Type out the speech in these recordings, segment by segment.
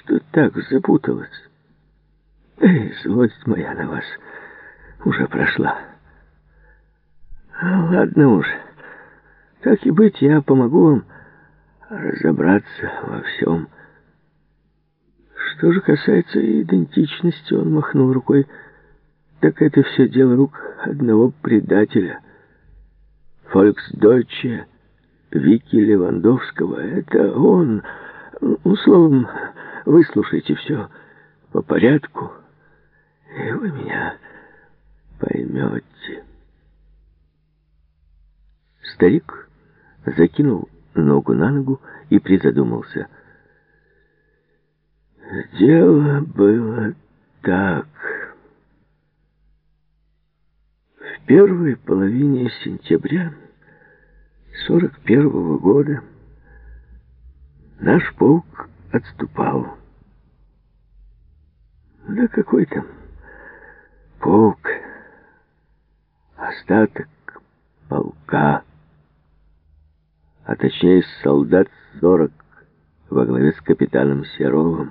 что так запуталась. Эй, злость моя на вас уже прошла. Ладно уж, так и быть, я помогу вам разобраться во всем. Что же касается идентичности, он махнул рукой, так это все дело рук одного предателя. Фольксдойче Вики Левандовского. Это он. Словом, выслушайте все по порядку, и вы меня поймете. Старик закинул ногу на ногу и призадумался. Дело было так. В первой половине сентября 41-го года наш полк отступал. Да какой там полк? Остаток полка, а точнее солдат 40 во главе с капитаном Серовым.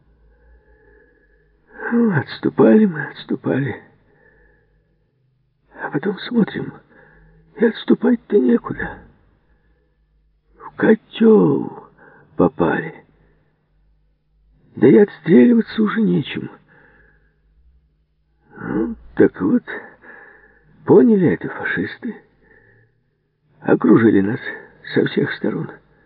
Ну, отступали мы, отступали. А потом смотрим, и отступать-то некуда. В котел попали. Да и отстреливаться уже нечем. Ну, так вот, поняли это фашисты. Окружили нас со всех сторон.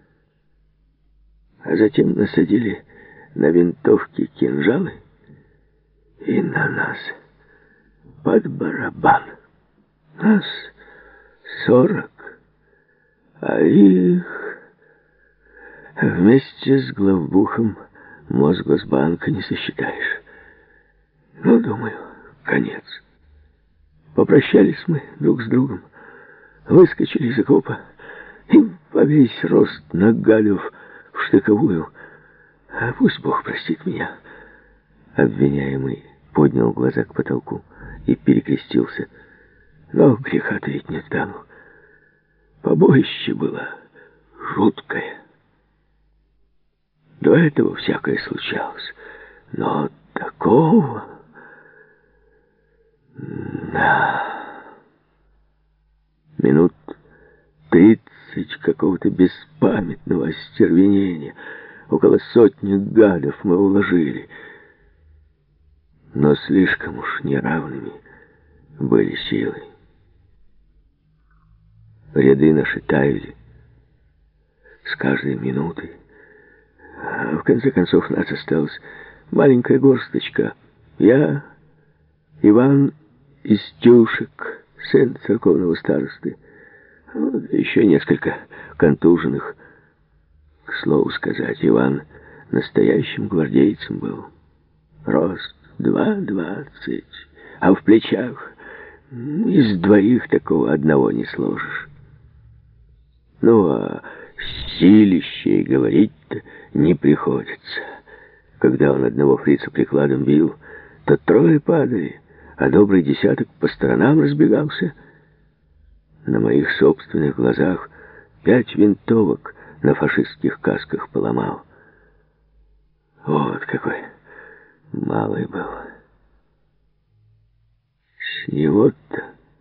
А затем насадили на винтовки кинжалы и на нас под барабан. Нас 40, а их вместе с главбухом Мосгосбанка не сосчитаешь. Ну, думаю, конец. Попрощались мы друг с другом, выскочили из окопа и во весь рост на Галев в штыковую. А пусть Бог простит меня. Обвиняемый поднял глаза к потолку и перекрестился. Но греха-то ведь не стану. Побоище было жуткое. До этого всякое случалось. Но такого... Да. Минут 30 какого-то беспамятного остервенения. Около сотни гадов мы уложили. Но слишком уж неравными были силы. Ряды наши таяли с каждой минутой. А в конце концов нас осталась маленькая горсточка. Я, Иван Истюшек, сын церковного старосты, вот, еще несколько контуженных. К слову сказать, Иван настоящим гвардейцем был. Рост 2,20, а в плечах из двоих такого одного не сложишь. Ну, а силище и говорить-то не приходится. Когда он одного фрица прикладом бил, то трое падали, а добрый десяток по сторонам разбегался. На моих собственных глазах 5 винтовок на фашистских касках поломал. Вот какой малый был. С него-то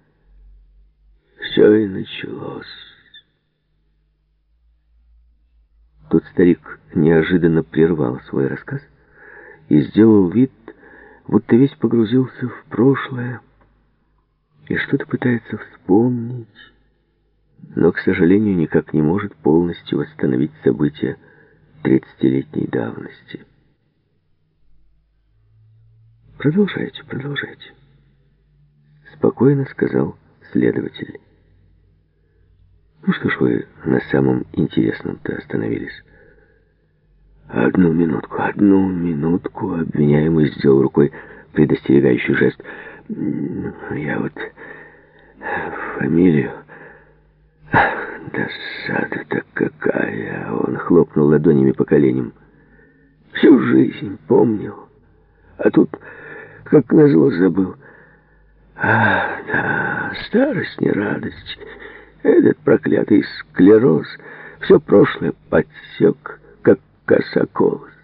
все и началось. Тут старик неожиданно прервал свой рассказ и сделал вид, будто весь погрузился в прошлое и что-то пытается вспомнить, но, к сожалению, никак не может полностью восстановить события 30-летней давности. «Продолжайте, продолжайте», — спокойно сказал следователь. «Ну что ж вы на самом интересном-то остановились?» Одну минутку, обвиняемый сделал рукой предостерегающий жест. Я вот фамилию... Досада-то какая! Он хлопнул ладонями по коленям. Всю жизнь помнил, а тут, как назло, забыл. Да, старость не радость. Этот проклятый склероз все прошлое подсек, как косоколос.